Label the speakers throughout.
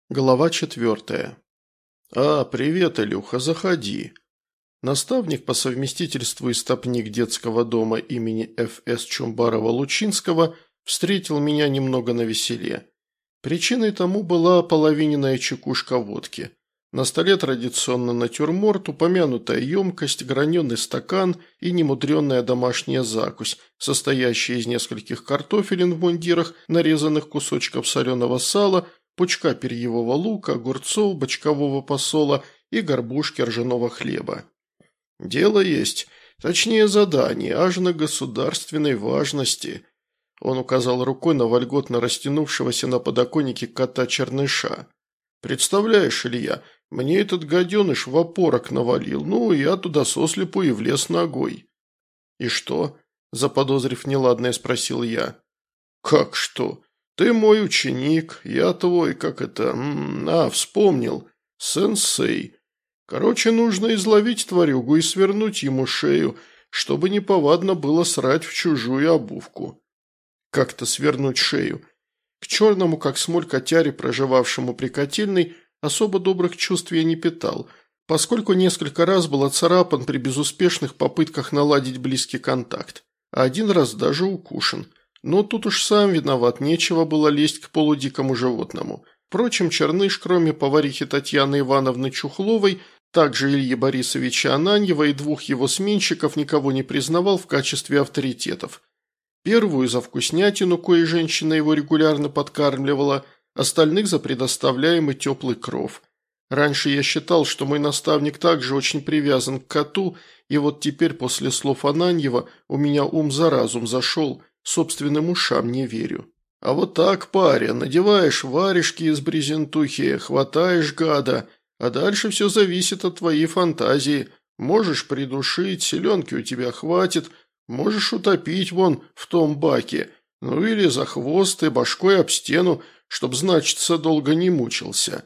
Speaker 1: Глава 4. Привет, Илюха, заходи». Наставник по совместительству истопник детского дома имени Ф.С. Чумбарова-Лучинского встретил меня немного навеселе. Причиной тому была половиненная чекушка водки. На столе традиционно натюрморт, упомянутая емкость, граненый стакан и немудренная домашняя закусь, состоящая из нескольких картофелин в мундирах, нарезанных кусочков соленого сала, пучка перьевого лука, огурцов, бочкового посола и горбушки ржаного хлеба. «Дело есть, точнее задание, аж на государственной важности», – он указал рукой на вольготно растянувшегося на подоконнике кота-черныша. «Представляешь, Илья, мне этот гаденыш в опорок навалил, я туда сослепу и влез ногой». «И что?» – заподозрив неладное, спросил я. «Как что? Ты мой ученик, я твой, вспомнил, сенсей. Короче, нужно изловить тварюгу и свернуть ему шею, чтобы неповадно было срать в чужую обувку». «Как-то свернуть шею?» К черному, как смоль котяре, проживавшему при котельной, особо добрых чувств я не питал, поскольку несколько раз был оцарапан при безуспешных попытках наладить близкий контакт, а один раз даже укушен. Но тут уж сам виноват, нечего было лезть к полудикому животному. Впрочем, Черныш, кроме поварихи Татьяны Ивановны Чухловой, также Ильи Борисовича Ананьева и двух его сменщиков никого не признавал в качестве авторитетов. Первую за вкуснятину, коей женщина его регулярно подкармливала, остальных за предоставляемый теплый кров. Раньше я считал, что мой наставник также очень привязан к коту, и вот теперь после слов Ананьева у меня ум за разум зашел, собственным ушам не верю. А вот так, паря, надеваешь варежки из брезентухи, хватаешь гада, а дальше все зависит от твоей фантазии. Можешь придушить, селенки у тебя хватит, можешь утопить вон в том баке, или за хвост и башкой об стену, чтоб, значится, долго не мучился».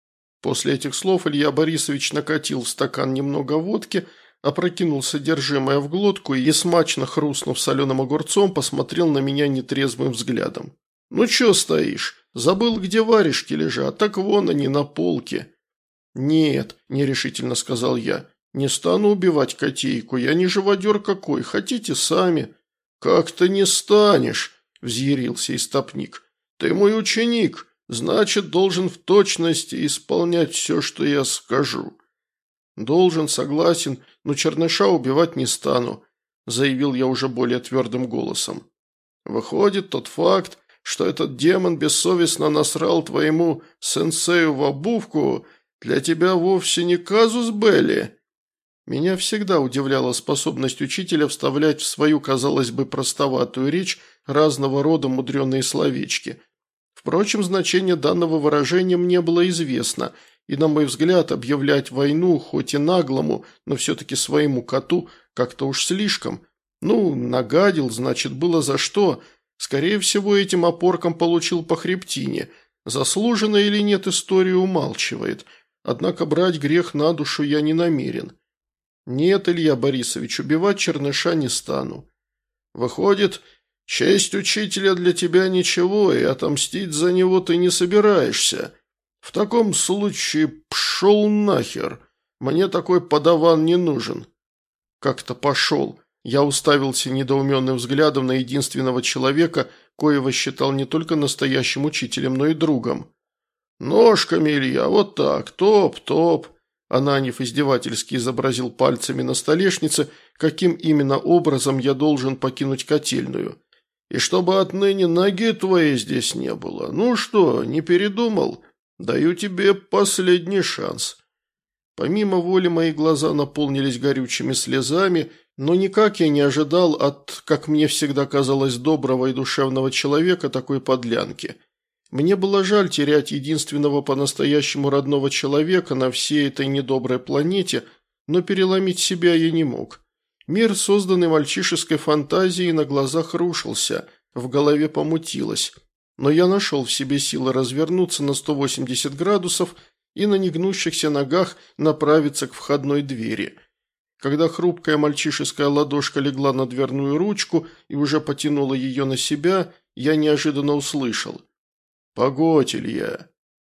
Speaker 1: После этих слов Илья Борисович накатил в стакан немного водки, опрокинул содержимое в глотку и, смачно хрустнув соленым огурцом, посмотрел на меня нетрезвым взглядом. «Ну чё стоишь? Забыл, где варежки лежат, так вон они на полке». «Нет», – нерешительно сказал я, – «не стану убивать котейку, я не живодер какой, хотите сами». «Как-то не станешь», – взъярился истопник. «Ты мой ученик, значит, должен в точности исполнять все, что я скажу». «Должен, согласен, но черныша убивать не стану», – заявил я уже более твердым голосом. «Выходит, тот факт, что этот демон бессовестно насрал твоему сенсею в обувку, для тебя вовсе не казус белли». Меня всегда удивляла способность учителя вставлять в свою, казалось бы, простоватую речь разного рода мудреные словечки. Впрочем, значение данного выражения мне было известно, и, на мой взгляд, объявлять войну, хоть и наглому, но все-таки своему коту, как-то уж слишком. Нагадил, значит, было за что. Скорее всего, этим опорком получил по хребтине. Заслуженно или нет, история умалчивает. Однако брать грех на душу я не намерен. «Нет, Илья Борисович, убивать черныша не стану». «Выходит, честь учителя для тебя ничего, и отомстить за него ты не собираешься. В таком случае пшел нахер. Мне такой подаван не нужен». «Как-то пошел». Я уставился недоуменным взглядом на единственного человека, коего считал не только настоящим учителем, но и другом. «Ножками, Илья, вот так, топ-топ». Ананьев издевательски изобразил пальцами на столешнице, каким именно образом я должен покинуть котельную. «И чтобы отныне ноги твоей здесь не было. Ну что, не передумал? Даю тебе последний шанс». Помимо воли мои глаза наполнились горючими слезами, но никак я не ожидал от, как мне всегда казалось, доброго и душевного человека такой подлянки. Мне было жаль терять единственного по-настоящему родного человека на всей этой недоброй планете, но переломить себя я не мог. Мир, созданный мальчишеской фантазией, на глазах рушился, в голове помутилось. Но я нашел в себе силы развернуться на 180 градусов и на негнущихся ногах направиться к входной двери. Когда хрупкая мальчишеская ладошка легла на дверную ручку и уже потянула ее на себя, я неожиданно услышал: «Погодь, Илья».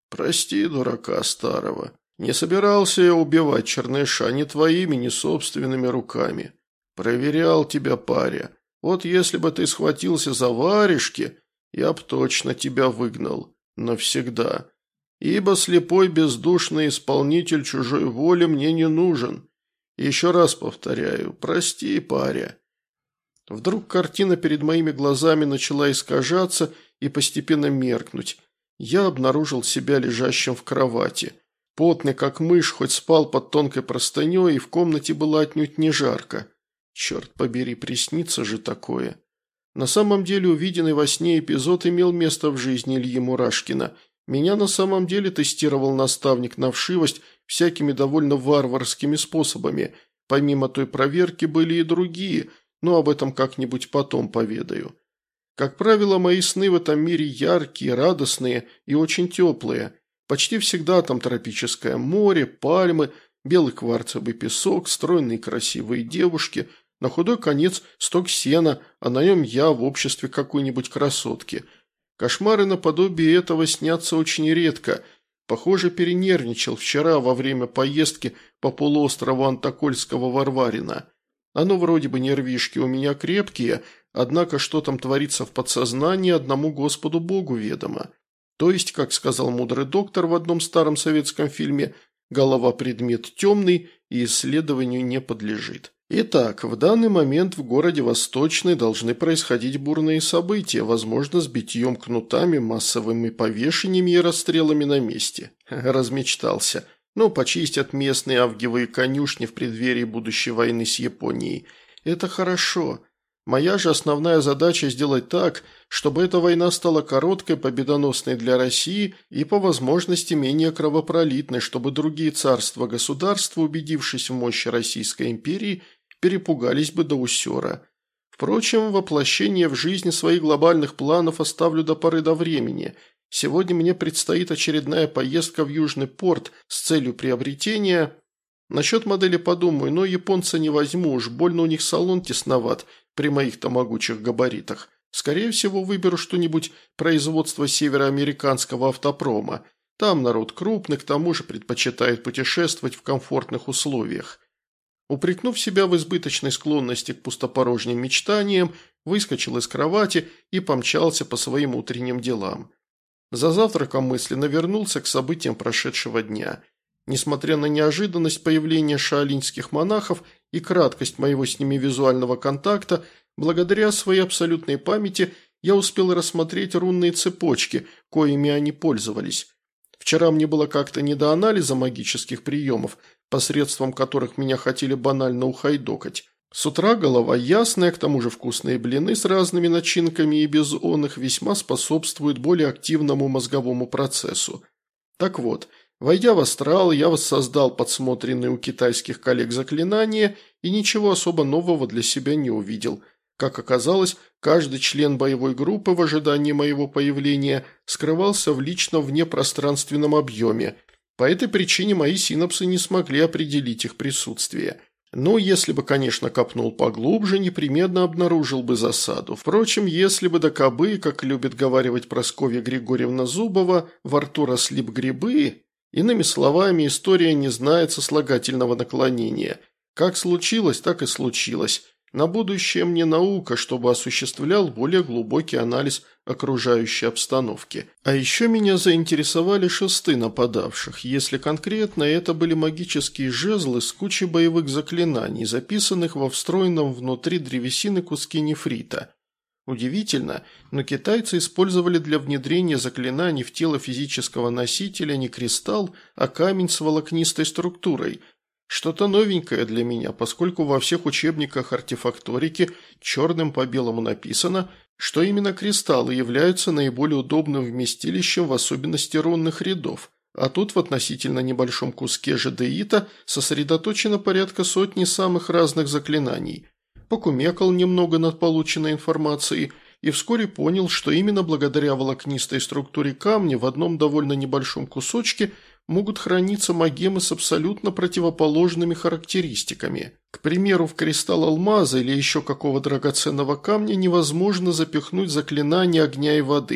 Speaker 1: «Прости, дурака старого. Не собирался я убивать Черныша ни твоими, ни собственными руками. Проверял тебя, паря. Вот если бы ты схватился за варежки, я б точно тебя выгнал. Навсегда. Ибо слепой бездушный исполнитель чужой воли мне не нужен. Еще раз повторяю, прости, паря». Вдруг картина перед моими глазами начала искажаться и постепенно меркнуть. Я обнаружил себя лежащим в кровати. Потный, как мышь, хоть спал под тонкой простыней, и в комнате было отнюдь не жарко. Черт побери, приснится же такое. На самом деле увиденный во сне эпизод имел место в жизни Ильи Мурашкина. Меня на самом деле тестировал наставник на вшивость всякими довольно варварскими способами. Помимо той проверки были и другие, но об этом как-нибудь потом поведаю. Как правило, мои сны в этом мире яркие, радостные и очень теплые. Почти всегда там тропическое море, пальмы, белый кварцевый песок, стройные красивые девушки, на худой конец сток сена, а на нем я в обществе какой-нибудь красотки. Кошмары наподобие этого снятся очень редко. Похоже, перенервничал вчера во время поездки по полуострову Антокольского-Варварина. Оно вроде бы нервишки у меня крепкие, однако что там творится в подсознании, одному Господу Богу ведомо. То есть, как сказал мудрый доктор в одном старом советском фильме, голова предмет темный и исследованию не подлежит. Итак, в данный момент в городе Восточный должны происходить бурные события, возможно, с битьем кнутами, массовыми повешениями и расстрелами на месте. Размечтался. Ну, почистят местные авгиевые конюшни в преддверии будущей войны с Японией. Это хорошо. Моя же основная задача сделать так, чтобы эта война стала короткой, победоносной для России и по возможности менее кровопролитной, чтобы другие царства-государства, убедившись в мощи Российской империи, перепугались бы до усера. Впрочем, воплощение в жизнь своих глобальных планов оставлю до поры до времени. Сегодня мне предстоит очередная поездка в Южный порт с целью приобретения. Насчет модели подумаю, но японца не возьму, уж больно у них салон тесноват при моих-то могучих габаритах. Скорее всего, выберу что-нибудь производства североамериканского автопрома. Там народ крупный, к тому же предпочитает путешествовать в комфортных условиях. Упрекнув себя в избыточной склонности к пустопорожним мечтаниям, выскочил из кровати и помчался по своим утренним делам. За завтраком мысленно вернулся к событиям прошедшего дня. Несмотря на неожиданность появления шаолиньских монахов и краткость моего с ними визуального контакта, благодаря своей абсолютной памяти я успел рассмотреть рунные цепочки, коими они пользовались. Вчера мне было как-то не до анализа магических приемов, посредством которых меня хотели банально ухайдокать. С утра голова ясная, к тому же вкусные блины с разными начинками и без оных весьма способствуют более активному мозговому процессу. Так вот, войдя в астрал, я воссоздал подсмотренные у китайских коллег заклинания и ничего особо нового для себя не увидел. Как оказалось, каждый член боевой группы в ожидании моего появления скрывался в личном внепространственном объеме. По этой причине мои синапсы не смогли определить их присутствие. Но если бы, конечно, копнул поглубже, непременно обнаружил бы засаду. Впрочем, если бы до кобы, как любит говаривать Прасковья Григорьевна Зубова, во рту росли б грибы, иными словами, история не знает сослагательного наклонения. Как случилось, так и случилось. На будущее мне наука, чтобы осуществлял более глубокий анализ окружающей обстановки. А еще меня заинтересовали шесты нападавших. Если конкретно, это были магические жезлы с кучей боевых заклинаний, записанных во встроенном внутри древесины куски нефрита. Удивительно, но китайцы использовали для внедрения заклинаний в тело физического носителя не кристалл, а камень с волокнистой структурой. Что-то новенькое для меня, поскольку во всех учебниках артефакторики черным по белому написано, что именно кристаллы являются наиболее удобным вместилищем, в особенности рунных рядов. А тут в относительно небольшом куске жадеита сосредоточено порядка сотни самых разных заклинаний. Покумекал немного над полученной информацией и вскоре понял, что именно благодаря волокнистой структуре камня в одном довольно небольшом кусочке могут храниться магемы с абсолютно противоположными характеристиками. К примеру, в кристалл алмаза или еще какого драгоценного камня невозможно запихнуть заклинание огня и воды,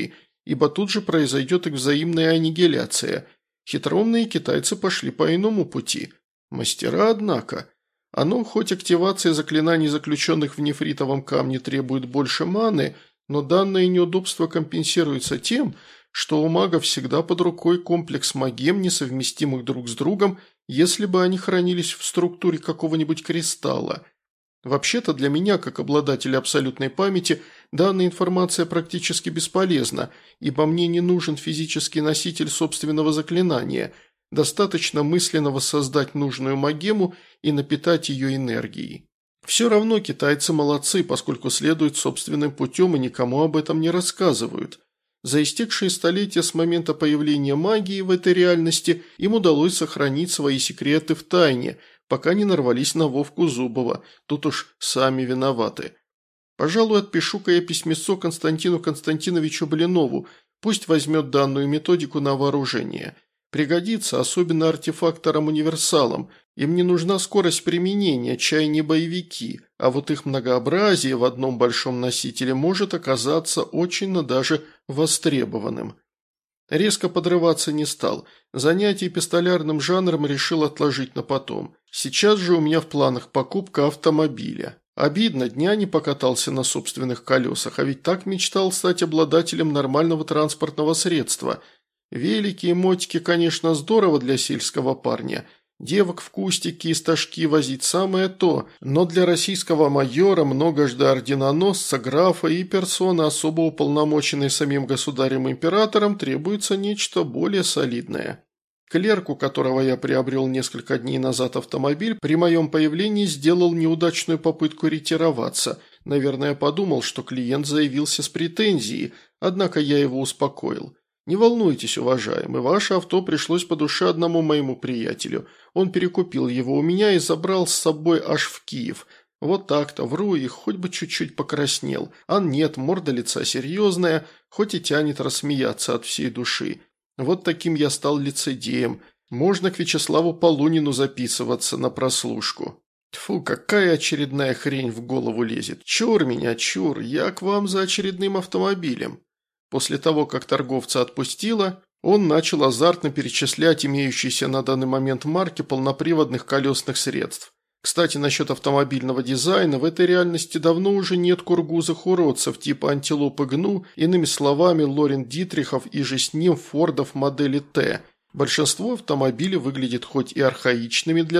Speaker 1: ибо тут же произойдет их взаимная аннигиляция. Хитроумные китайцы пошли по иному пути. Мастера, однако. Оно, хоть активация заклинаний, заключенных в нефритовом камне, требует больше маны, но данное неудобство компенсируется тем, что у мага всегда под рукой комплекс магем, несовместимых друг с другом, если бы они хранились в структуре какого-нибудь кристалла. Вообще-то для меня, как обладателя абсолютной памяти, данная информация практически бесполезна, ибо мне не нужен физический носитель собственного заклинания, достаточно мысленно воссоздать нужную магему и напитать ее энергией. Все равно китайцы молодцы, поскольку следуют собственным путем и никому об этом не рассказывают. За истекшие столетия с момента появления магии в этой реальности им удалось сохранить свои секреты в тайне, пока не нарвались на Вовку Зубова, тут уж сами виноваты. Пожалуй, отпишу-ка я письмецо Константину Константиновичу Блинову, пусть возьмет данную методику на вооружение. Пригодится, особенно артефакторам-универсалам. Им не нужна скорость применения, чай не боевики, а вот их многообразие в одном большом носителе может оказаться очень даже востребованным. Резко подрываться не стал. Занятие пистолярным жанром решил отложить на потом. Сейчас же у меня в планах покупка автомобиля. Обидно, дня не покатался на собственных колесах, а ведь так мечтал стать обладателем нормального транспортного средства. Велики и мотики, конечно, здорово для сельского парня. Девок в кустики и стажки возить самое то, но для российского майора, многожды орденоносца, графа и персоны, особо уполномоченной самим государем-императором, требуется нечто более солидное. Клерк, у которого я приобрел несколько дней назад автомобиль, при моем появлении сделал неудачную попытку ретироваться. Наверное, подумал, что клиент заявился с претензией, однако я его успокоил. «Не волнуйтесь, уважаемый, ваше авто пришлось по душе одному моему приятелю. Он перекупил его у меня и забрал с собой аж в Киев. Вот так-то, вру и хоть бы чуть-чуть покраснел. А нет, морда лица серьезная, хоть и тянет рассмеяться от всей души. Вот таким я стал лицедеем. Можно к Вячеславу Полунину записываться на прослушку». Тьфу, какая очередная хрень в голову лезет. Чур меня, чур, я к вам за очередным автомобилем. После того, как торговца отпустило, он начал азартно перечислять имеющиеся на данный момент марки полноприводных колесных средств. Кстати, насчет автомобильного дизайна, в этой реальности давно уже нет кургузых уродцев типа антилопы Гну, иными словами, Лорен Дитрихов и же с ним Фордов модели Т. Большинство автомобилей выглядит хоть и архаичными для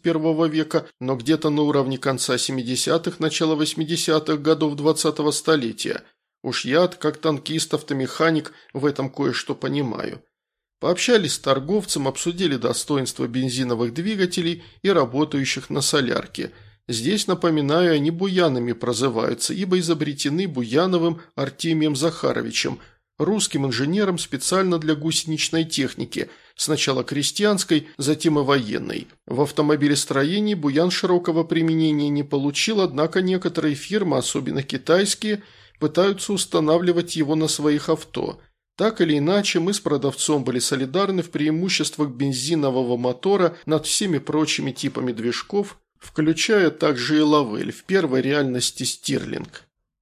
Speaker 1: 21 века, но где-то на уровне конца 70-х, начала 80-х годов 20-го столетия. Уж я, как танкист-автомеханик, в этом кое-что понимаю. Пообщались с торговцем, обсудили достоинства бензиновых двигателей и работающих на солярке. Здесь, напоминаю, они буянами прозываются, ибо изобретены Буяновым Артемием Захаровичем, русским инженером специально для гусеничной техники, сначала крестьянской, затем и военной. В автомобилестроении буян широкого применения не получил, однако некоторые фирмы, особенно китайские, пытаются устанавливать его на своих авто. Так или иначе, мы с продавцом были солидарны в преимуществах бензинового мотора над всеми прочими типами движков, включая также и Лавель, в первой реальности Стирлинг.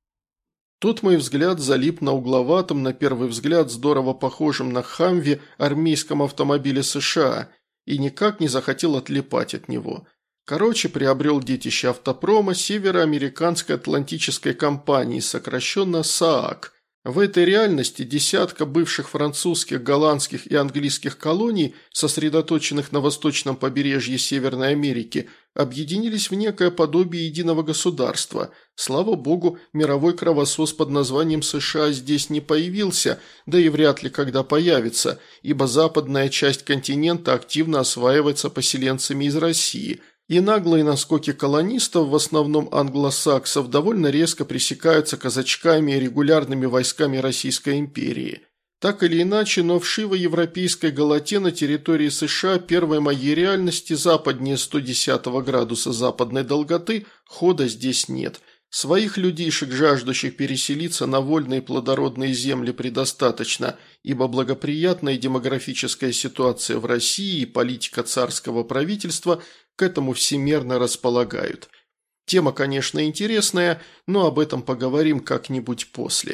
Speaker 1: Тут мой взгляд залип на угловатом, на первый взгляд здорово похожем на Хамви армейском автомобиле США и никак не захотел отлипать от него. Короче, приобрел детище автопрома Североамериканской Атлантической компании, сокращенно СААК. В этой реальности десятка бывших французских, голландских и английских колоний, сосредоточенных на восточном побережье Северной Америки, объединились в некое подобие единого государства. Слава богу, мировой кровосос под названием США здесь не появился, да и вряд ли когда появится, ибо западная часть континента активно осваивается поселенцами из России – и наглые наскоки колонистов, в основном англосаксов, довольно резко пресекаются казачками и регулярными войсками Российской империи. Так или иначе, но вшивой европейской голоте на территории США первой моей реальности западнее 110 градуса западной долготы хода здесь нет. Своих людишек, жаждущих переселиться на вольные плодородные земли, предостаточно, ибо благоприятная демографическая ситуация в России и политика царского правительства к этому всемерно располагают. Тема, конечно, интересная, но об этом поговорим как-нибудь после.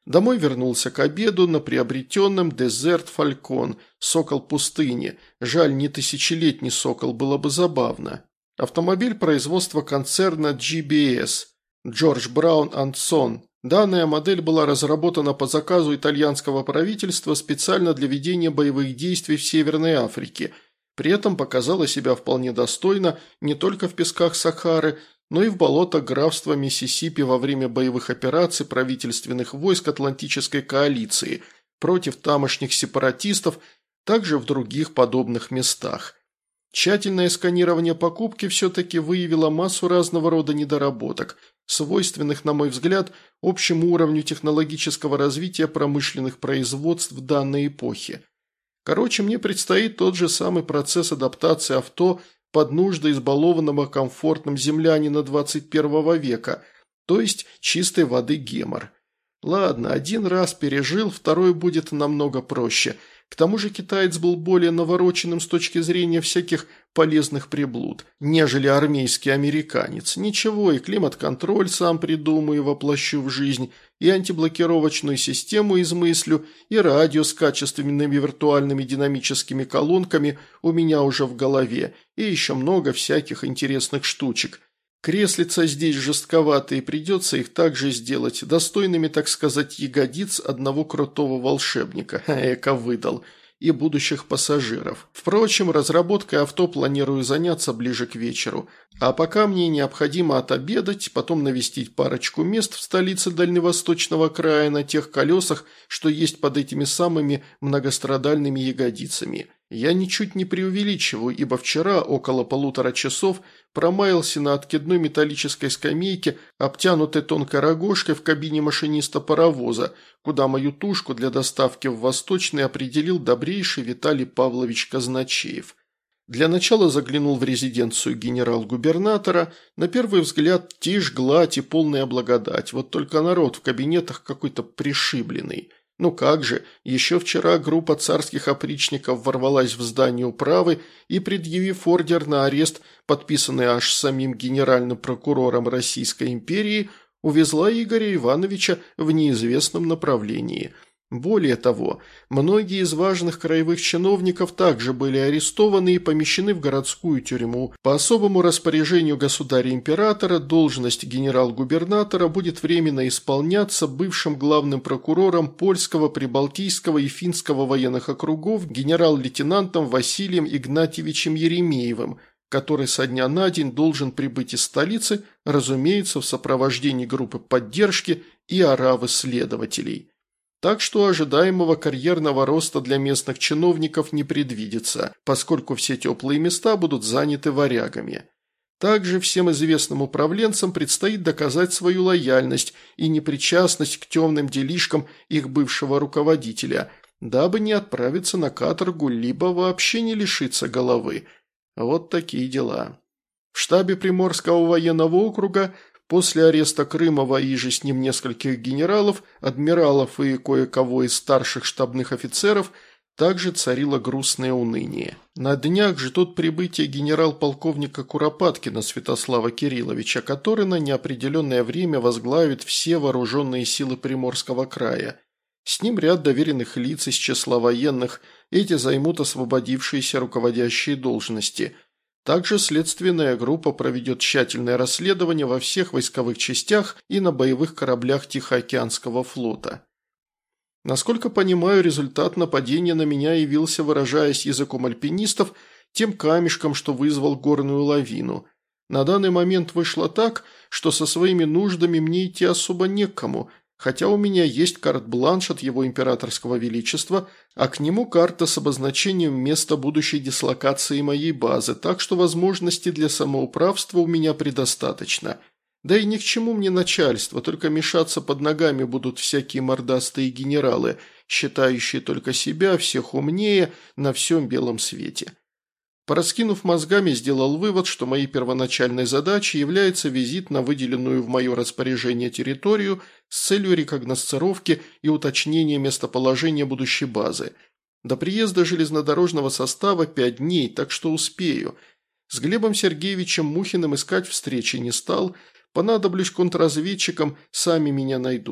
Speaker 1: Домой вернулся к обеду на приобретенном Desert Falcon, сокол пустыни. Жаль, не тысячелетний сокол, было бы забавно. Автомобиль производства концерна GBS, George Brown and Son. Данная модель была разработана по заказу итальянского правительства специально для ведения боевых действий в Северной Африке. При этом показала себя вполне достойно не только в песках Сахары, но и в болотах графства Миссисипи во время боевых операций правительственных войск Атлантической коалиции против тамошних сепаратистов, также в других подобных местах. Тщательное сканирование покупки все-таки выявило массу разного рода недоработок, свойственных, на мой взгляд, общему уровню технологического развития промышленных производств в данной эпохе. Короче, мне предстоит тот же самый процесс адаптации авто под нужды избалованного комфортным землянина 21 века, то есть чистой воды гемор. Ладно, один раз пережил, второй будет намного проще. К тому же китаец был более навороченным с точки зрения всяких полезных приблуд, нежели армейский американец. Ничего, и климат-контроль сам придумаю и воплощу в жизнь, и антиблокировочную систему измыслю, и радио с качественными виртуальными динамическими колонками у меня уже в голове, и еще много всяких интересных штучек. Креслица здесь жестковатые, придется их также сделать, достойными, так сказать, ягодиц одного крутого волшебника, эко выдал, и будущих пассажиров. Впрочем, разработкой авто планирую заняться ближе к вечеру, а пока мне необходимо отобедать, потом навестить парочку мест в столице Дальневосточного края на тех колесах, что есть под этими самыми многострадальными ягодицами. Я ничуть не преувеличиваю, ибо вчера около 1,5 часов промаялся на откидной металлической скамейке, обтянутой тонкой рогожкой в кабине машиниста паровоза, куда мою тушку для доставки в Восточный определил добрейший Виталий Павлович Казначеев. Для начала заглянул в резиденцию генерал-губернатора. На первый взгляд тишь, гладь и полная благодать, вот только народ в кабинетах какой-то пришибленный. Ну как же, еще вчера группа царских опричников ворвалась в здание управы и, предъявив ордер на арест, подписанный аж самим генеральным прокурором Российской империи, увезла Игоря Ивановича в неизвестном направлении. Более того, многие из важных краевых чиновников также были арестованы и помещены в городскую тюрьму. По особому распоряжению государя-императора должность генерал-губернатора будет временно исполняться бывшим главным прокурором Польского, Прибалтийского и Финского военных округов генерал-лейтенантом Василием Игнатьевичем Еремеевым, который со дня на день должен прибыть из столицы, разумеется, в сопровождении группы поддержки и оравы следователей. Так что ожидаемого карьерного роста для местных чиновников не предвидится, поскольку все теплые места будут заняты варягами. Также всем известным управленцам предстоит доказать свою лояльность и непричастность к темным делишкам их бывшего руководителя, дабы не отправиться на каторгу, либо вообще не лишиться головы. Вот такие дела. В штабе Приморского военного округа после ареста Крымова и же с ним нескольких генералов, адмиралов и кое-кого из старших штабных офицеров также царило грустное уныние. На днях ждут прибытия генерал-полковника Куропаткина Святослава Кирилловича, который на неопределенное время возглавит все вооруженные силы Приморского края. С ним ряд доверенных лиц из числа военных, эти займут освободившиеся руководящие должности – Также следственная группа проведет тщательное расследование во всех войсковых частях и на боевых кораблях Тихоокеанского флота. Насколько понимаю, результат нападения на меня явился, выражаясь языком альпинистов, тем камешком, что вызвал горную лавину. На данный момент вышло так, что со своими нуждами мне идти особо некому, хотя у меня есть карт-бланш от его императорского величества, а к нему карта с обозначением места будущей дислокации моей базы, так что возможностей для самоуправства у меня предостаточно. Да и ни к чему мне начальство, только мешаться под ногами будут всякие мордастые генералы, считающие только себя всех умнее на всем белом свете. Пораскинув мозгами, сделал вывод, что моей первоначальной задачей является визит на выделенную в мое распоряжение территорию с целью рекогносцировки и уточнения местоположения будущей базы. До приезда железнодорожного состава 5 дней, так что успею. С Глебом Сергеевичем Мухиным искать встречи не стал, понадоблюсь контрразведчикам, сами меня найдут.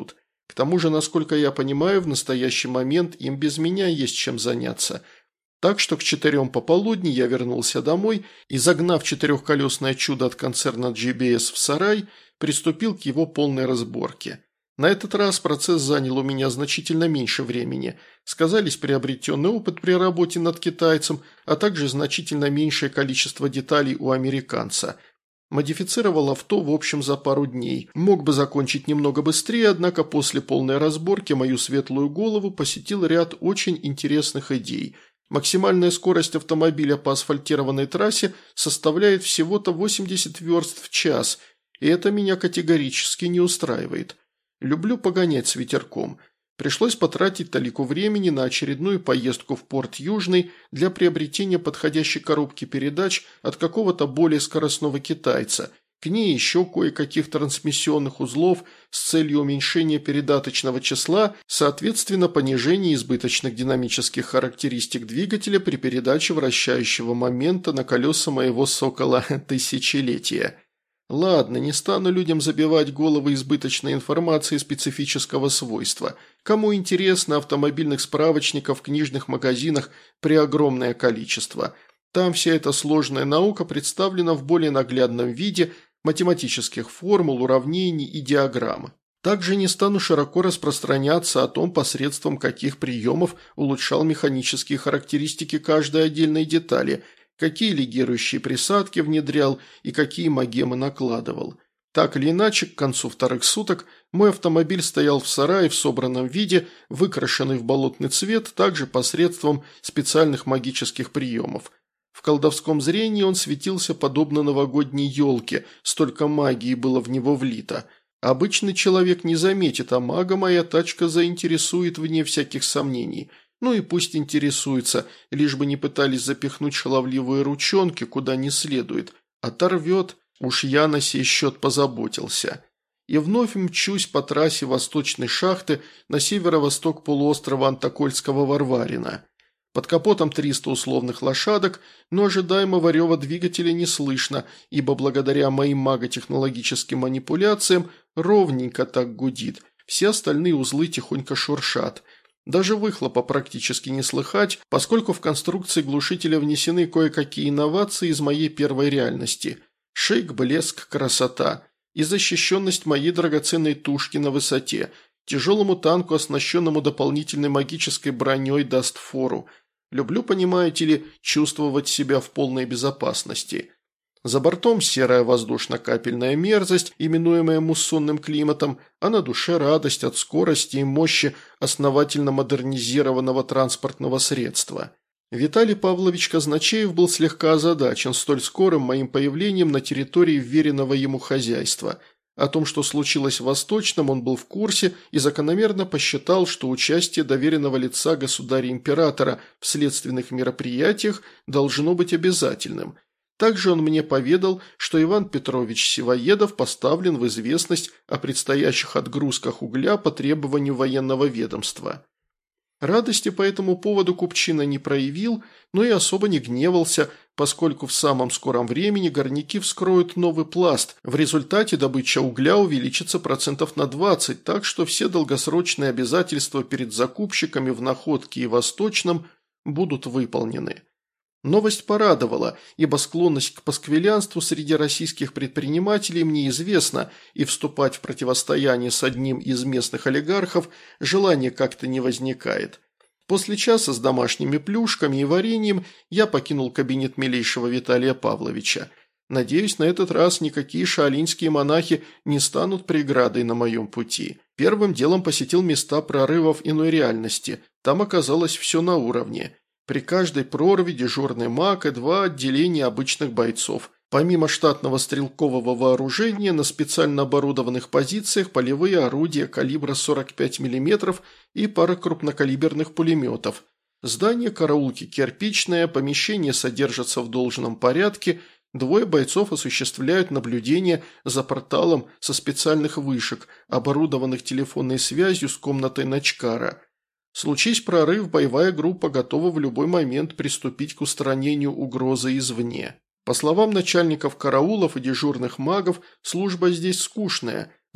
Speaker 1: К тому же, насколько я понимаю, в настоящий момент им без меня есть чем заняться. Так что к 4 пополудни я вернулся домой и, загнав четырехколесное чудо от концерна GBS в сарай, приступил к его полной разборке. На этот раз процесс занял у меня значительно меньше времени. Сказались приобретенный опыт при работе над китайцем, а также значительно меньшее количество деталей у американца. Модифицировал авто в общем за пару дней. Мог бы закончить немного быстрее, однако после полной разборки мою светлую голову посетил ряд очень интересных идей. Максимальная скорость автомобиля по асфальтированной трассе составляет всего-то 80 верст в час, и это меня категорически не устраивает. Люблю погонять с ветерком. Пришлось потратить талику времени на очередную поездку в порт Южный для приобретения подходящей коробки передач от какого-то более скоростного китайца. К ней еще кое-каких трансмиссионных узлов с целью уменьшения передаточного числа, соответственно понижения избыточных динамических характеристик двигателя при передаче вращающего момента на колеса моего сокола тысячелетия. Ладно, не стану людям забивать головы избыточной информацией специфического свойства. Кому интересно, автомобильных справочников в книжных магазинах преогромное количество. Там вся эта сложная наука представлена в более наглядном виде математических формул, уравнений и диаграмм. Также не стану широко распространяться о том, посредством каких приемов улучшал механические характеристики каждой отдельной детали, какие легирующие присадки внедрял и какие магемы накладывал. Так или иначе, к концу вторых суток мой автомобиль стоял в сарае в собранном виде, выкрашенный в болотный цвет, также посредством специальных магических приемов. В колдовском зрении он светился подобно новогодней елке, столько магии было в него влито. Обычный человек не заметит, а мага моя тачка заинтересует вне всяких сомнений. Ну и пусть интересуется, лишь бы не пытались запихнуть шаловливые ручонки куда не следует. Оторвет, уж я на сей счет позаботился. И вновь мчусь по трассе восточной шахты на северо-восток полуострова Антокольского Варварина. Под капотом 300 условных лошадок, но ожидаемого рева двигателя не слышно, ибо благодаря моим маготехнологическим манипуляциям ровненько так гудит, все остальные узлы тихонько шуршат. Даже выхлопа практически не слыхать, поскольку в конструкции глушителя внесены кое-какие инновации из моей первой реальности. Шик, блеск, красота и защищенность моей драгоценной тушки на высоте. Тяжелому танку, оснащенному дополнительной магической броней, даст фору. Люблю, понимаете ли, чувствовать себя в полной безопасности. За бортом серая воздушно-капельная мерзость, именуемая муссонным климатом, а на душе радость от скорости и мощи основательно модернизированного транспортного средства. Виталий Павлович Казначеев был слегка озадачен столь скорым моим появлением на территории вверенного ему хозяйства. О том, что случилось в Восточном, он был в курсе и закономерно посчитал, что участие доверенного лица государя-императора в следственных мероприятиях должно быть обязательным. Также он мне поведал, что Иван Петрович Сивоедов поставлен в известность о предстоящих отгрузках угля по требованию военного ведомства. Радости по этому поводу купчина не проявил, но и особо не гневался, поскольку в самом скором времени горняки вскроют новый пласт, в результате добыча угля увеличится процентов на 20, так что все долгосрочные обязательства перед закупщиками в Находке и Восточном будут выполнены. Новость порадовала, ибо склонность к пасквилянству среди российских предпринимателей мне известна, и вступать в противостояние с одним из местных олигархов желания как-то не возникает. После часа с домашними плюшками и вареньем я покинул кабинет милейшего Виталия Павловича. Надеюсь, на этот раз никакие шаолиньские монахи не станут преградой на моем пути. Первым делом посетил места прорывов иной реальности, там оказалось все на уровне. При каждой прорве дежурный маг и 2 отделения обычных бойцов. Помимо штатного стрелкового вооружения, на специально оборудованных позициях полевые орудия калибра 45 мм и пара крупнокалиберных пулеметов. Здание караулки кирпичное, помещение содержится в должном порядке, 2 бойцов осуществляют наблюдение за порталом со специальных вышек, оборудованных телефонной связью с комнатой начкара. Случись прорыв, боевая группа готова в любой момент приступить к устранению угрозы извне. По словам начальников караулов и дежурных магов, служба здесь скучная.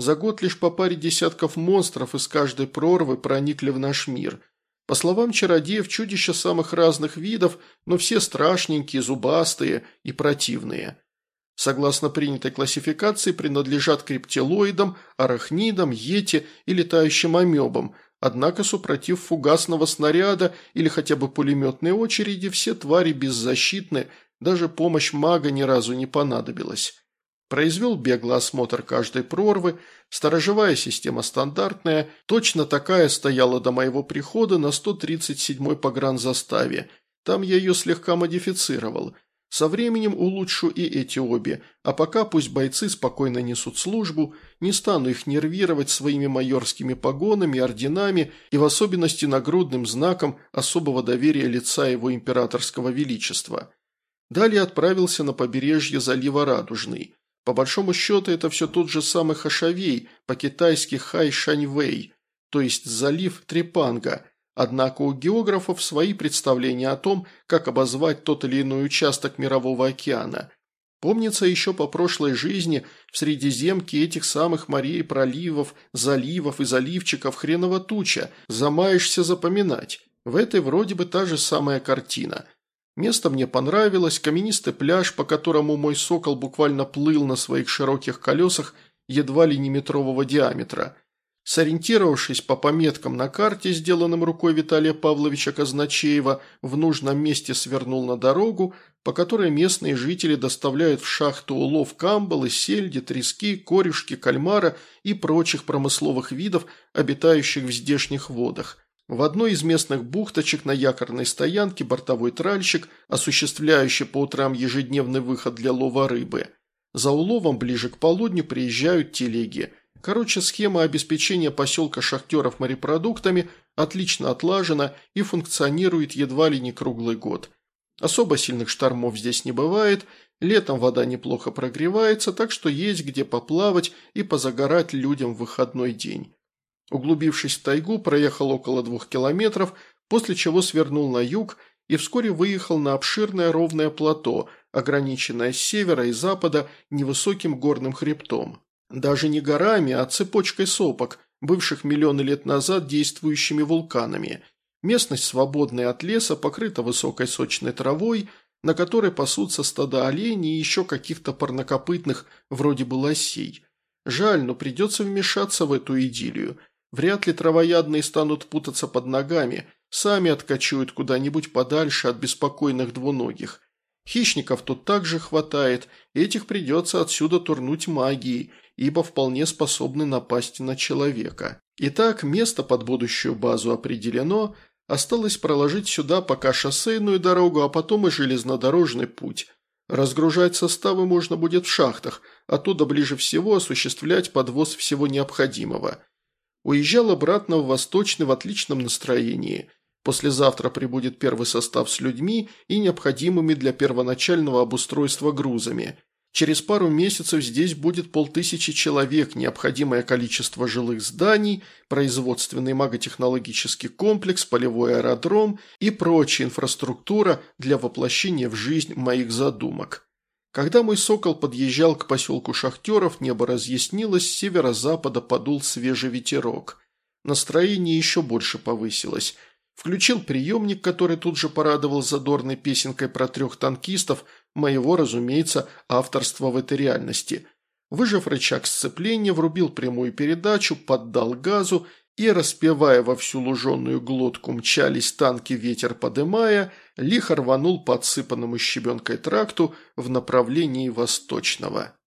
Speaker 1: За год лишь по паре десятков монстров из каждой прорвы проникли в наш мир. По словам чародеев, чудища самых разных видов, но все страшненькие, зубастые и противные. Согласно принятой классификации, принадлежат к рептилоидам, арахнидам, йети и летающим амебам, однако, супротив фугасного снаряда или хотя бы пулеметной очереди, все твари беззащитны, даже помощь мага ни разу не понадобилась. Произвел беглый осмотр каждой прорвы, сторожевая система стандартная, точно такая стояла до моего прихода на 137-й погранзаставе, там я ее слегка модифицировал. Со временем улучшу и эти обе, а пока пусть бойцы спокойно несут службу, не стану их нервировать своими майорскими погонами, орденами и в особенности нагрудным знаком особого доверия лица его императорского величества. Далее отправился на побережье залива Радужный. По большому счету это все тот же самый Хашавей, по-китайски Хай-Шаньвэй, то есть залив Трепанга. Однако у географов свои представления о том, как обозвать тот или иной участок Мирового океана. Помнится, еще по прошлой жизни в Средиземке этих самых морей, проливов, заливов и заливчиков хренова туча, замаешься запоминать. В этой вроде бы та же самая картина. Место мне понравилось, каменистый пляж, по которому мой сокол буквально плыл на своих широких колесах едва ли не метрового диаметра. Сориентировавшись по пометкам на карте, сделанным рукой Виталия Павловича Казначеева, в нужном месте свернул на дорогу, по которой местные жители доставляют в шахту улов камбалы, сельди, трески, корюшки, кальмара и прочих промысловых видов, обитающих в здешних водах. В одной из местных бухточек на якорной стоянке бортовой тральщик, осуществляющий по утрам ежедневный выход для лова рыбы. За уловом ближе к полудню приезжают телеги. Короче, схема обеспечения поселка шахтеров морепродуктами отлично отлажена и функционирует едва ли не круглый год. Особо сильных штормов здесь не бывает, летом вода неплохо прогревается, так что есть где поплавать и позагорать людям в выходной день. Углубившись в тайгу, проехал около 2 километров, после чего свернул на юг и вскоре выехал на обширное ровное плато, ограниченное с севера и запада невысоким горным хребтом. Даже не горами, а цепочкой сопок, бывших миллионы лет назад действующими вулканами. Местность, свободная от леса, покрыта высокой сочной травой, на которой пасутся стада оленей и еще каких-то парнокопытных, вроде бы лосей. Жаль, но придется вмешаться в эту идиллию. Вряд ли травоядные станут путаться под ногами, сами откачуют куда-нибудь подальше от беспокойных двуногих. Хищников тут также хватает, этих придется отсюда турнуть магией, ибо вполне способны напасть на человека. Итак, место под будущую базу определено, осталось проложить сюда пока шоссейную дорогу, а потом и железнодорожный путь. Разгружать составы можно будет в шахтах, оттуда ближе всего осуществлять подвоз всего необходимого. Уезжал обратно в Восточный в отличном настроении. Послезавтра прибудет первый состав с людьми и необходимыми для первоначального обустройства грузами. Через пару месяцев здесь будет 500 человек, необходимое количество жилых зданий, производственный маготехнологический комплекс, полевой аэродром и прочая инфраструктура для воплощения в жизнь моих задумок. Когда мой сокол подъезжал к поселку шахтеров, небо разъяснилось, с северо-запада подул свежий ветерок. Настроение еще больше повысилось. Включил приемник, который тут же порадовал задорной песенкой про 3 танкистов, моего, разумеется, авторства в этой реальности. Выжав рычаг сцепления, врубил прямую передачу, поддал газу и, распевая во всю луженую глотку «Мчались танки, ветер подымая», лихо рванул по отсыпанному щебенкой тракту в направлении Восточного.